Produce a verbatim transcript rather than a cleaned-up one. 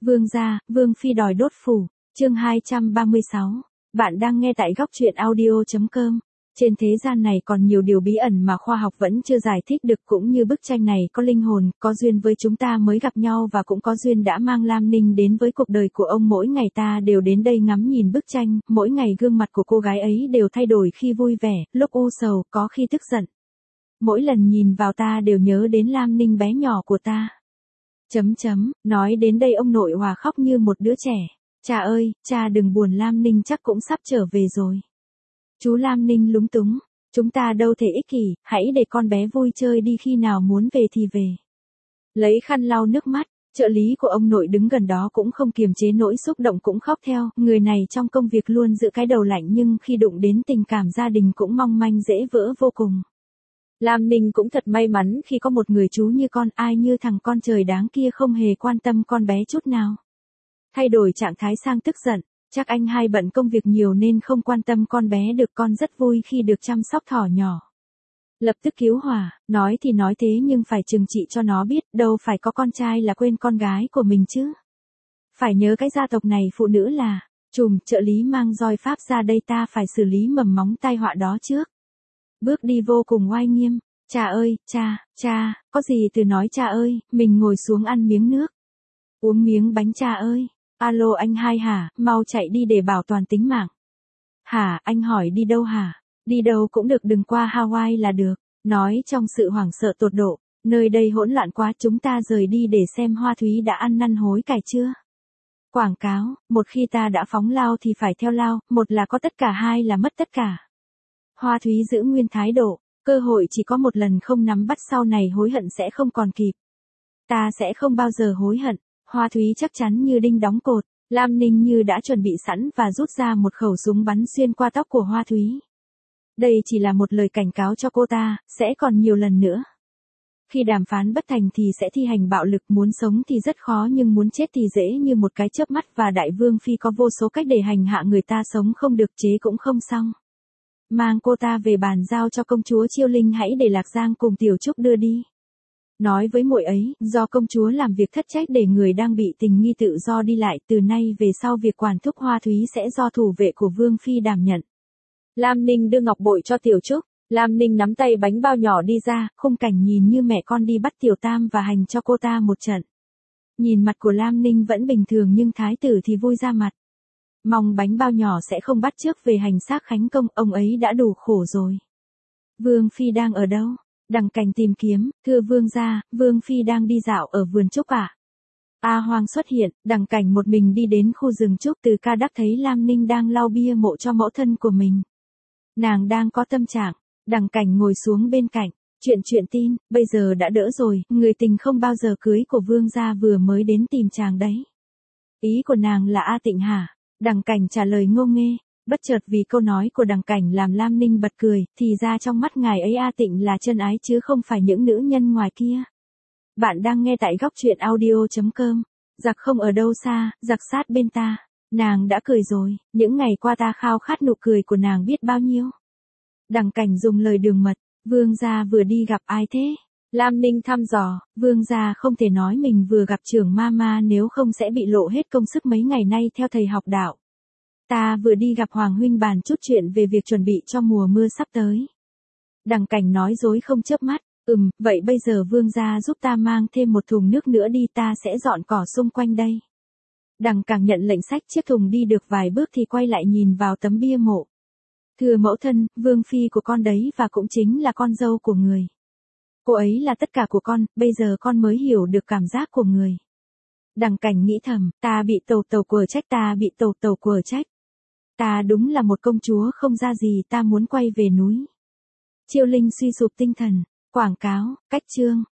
Vương gia, Vương phi đòi đốt phủ, chương hai trăm ba mươi sáu. Bạn đang nghe tại góc truyện audio chấm com. Trên thế gian này còn nhiều điều bí ẩn mà khoa học vẫn chưa giải thích được, cũng như bức tranh này có linh hồn, có duyên với chúng ta mới gặp nhau và cũng có duyên đã mang Lam Ninh đến với cuộc đời của ông. Mỗi ngày ta đều đến đây ngắm nhìn bức tranh, mỗi ngày gương mặt của cô gái ấy đều thay đổi, khi vui vẻ, lúc u sầu, có khi tức giận. Mỗi lần nhìn vào ta đều nhớ đến Lam Ninh bé nhỏ của ta. Chấm chấm, nói đến đây ông nội Hòa khóc như một đứa trẻ. Cha ơi, cha đừng buồn, Lam Ninh chắc cũng sắp trở về rồi. Chú Lam Ninh lúng túng, chúng ta đâu thể ích kỷ, hãy để con bé vui chơi đi, khi nào muốn về thì về. Lấy khăn lau nước mắt, trợ lý của ông nội đứng gần đó cũng không kiềm chế nỗi xúc động, cũng khóc theo. Người này trong công việc luôn giữ cái đầu lạnh, nhưng khi đụng đến tình cảm gia đình cũng mong manh dễ vỡ vô cùng. Lam Ninh cũng thật may mắn khi có một người chú như con, ai như thằng con trời đáng kia không hề quan tâm con bé chút nào. Thay đổi trạng thái sang tức giận, chắc anh hai bận công việc nhiều nên không quan tâm con bé được, con rất vui khi được chăm sóc thỏ nhỏ. Lập tức cứu hỏa, nói thì nói thế nhưng phải trừng trị cho nó biết, đâu phải có con trai là quên con gái của mình chứ. Phải nhớ cái gia tộc này phụ nữ là trùm. Trợ lý mang roi pháp ra đây, ta phải xử lý mầm móng tai họa đó trước. Bước đi vô cùng oai nghiêm. Cha ơi, cha, cha, có gì từ nói cha ơi, mình ngồi xuống ăn miếng nước. Uống miếng bánh cha ơi. Alo anh hai hả, mau chạy đi để bảo toàn tính mạng. Hả, anh hỏi đi đâu hả? Đi đâu cũng được, đừng qua Hawaii là được. Nói trong sự hoảng sợ tột độ, nơi đây hỗn loạn quá, chúng ta rời đi để xem Hoa Thúy đã ăn năn hối cải chưa. Quảng cáo, một khi ta đã phóng lao thì phải theo lao, một là có tất cả, hai là mất tất cả. Hoa Thúy giữ nguyên thái độ, cơ hội chỉ có một lần, không nắm bắt sau này hối hận sẽ không còn kịp. Ta sẽ không bao giờ hối hận. Hoa Thúy chắc chắn như đinh đóng cột. Lam Ninh như đã chuẩn bị sẵn và rút ra một khẩu súng bắn xuyên qua tóc của Hoa Thúy. Đây chỉ là một lời cảnh cáo cho cô ta, sẽ còn nhiều lần nữa. Khi đàm phán bất thành thì sẽ thi hành bạo lực, muốn sống thì rất khó nhưng muốn chết thì dễ như một cái chớp mắt, và Đại Vương Phi có vô số cách để hành hạ người ta, sống không được, chế cũng không xong. Mang cô ta về bàn giao cho công chúa Chiêu Linh, hãy để Lạc Giang cùng Tiểu Trúc đưa đi. Nói với muội ấy, do công chúa làm việc thất trách để người đang bị tình nghi tự do đi lại, từ nay về sau việc quản thúc Hoa Thúy sẽ do thủ vệ của Vương Phi đảm nhận. Lam Ninh đưa ngọc bội cho Tiểu Trúc, Lam Ninh nắm tay bánh bao nhỏ đi ra, khung cảnh nhìn như mẹ con đi bắt Tiểu Tam và hành cho cô ta một trận. Nhìn mặt của Lam Ninh vẫn bình thường nhưng thái tử thì vui ra mặt. Mong bánh bao nhỏ sẽ không bắt chước về hành xác Khánh Công, ông ấy đã đủ khổ rồi. Vương Phi đang ở đâu? Đằng Cảnh tìm kiếm, thưa vương gia, Vương Phi đang đi dạo ở vườn trúc ạ. À? A Hoang xuất hiện, Đằng Cảnh một mình đi đến khu rừng trúc, từ ca đắc thấy Lam Ninh đang lau bia mộ cho mẫu thân của mình. Nàng đang có tâm trạng. Đằng Cảnh ngồi xuống bên cạnh, chuyện chuyện tin, bây giờ đã đỡ rồi, người tình không bao giờ cưới của vương gia vừa mới đến tìm chàng đấy. Ý của nàng là A Tịnh hả? Đằng Cảnh trả lời ngô nghê. Bất chợt vì câu nói của Đằng Cảnh làm Lam Ninh bật cười, thì ra trong mắt ngài ấy A Tịnh là chân ái chứ không phải những nữ nhân ngoài kia. Bạn đang nghe tại góc truyện audio chấm com. Giặc không ở đâu xa, giặc sát bên ta. Nàng đã cười rồi, những ngày qua ta khao khát nụ cười của nàng biết bao nhiêu. Đằng Cảnh dùng lời đường mật, vương gia vừa đi gặp ai thế? Lam Ninh thăm dò, vương gia không thể nói mình vừa gặp trưởng ma ma, nếu không sẽ bị lộ hết công sức mấy ngày nay theo thầy học đạo. Ta vừa đi gặp Hoàng huynh bàn chút chuyện về việc chuẩn bị cho mùa mưa sắp tới. Đằng Cảnh nói dối không chớp mắt, ừm, vậy bây giờ vương gia giúp ta mang thêm một thùng nước nữa đi, ta sẽ dọn cỏ xung quanh đây. Đằng Càng nhận lệnh xách chiếc thùng đi được vài bước thì quay lại nhìn vào tấm bia mộ. Thưa mẫu thân, Vương Phi của con đấy và cũng chính là con dâu của người. Cô ấy là tất cả của con, bây giờ con mới hiểu được cảm giác của người. Đằng Cảnh nghĩ thầm, ta bị tàu tàu quở trách, ta bị tàu tàu quở trách. Ta đúng là một công chúa không ra gì, ta muốn quay về núi. Chiêu Linh suy sụp tinh thần, quảng cáo, cách chương.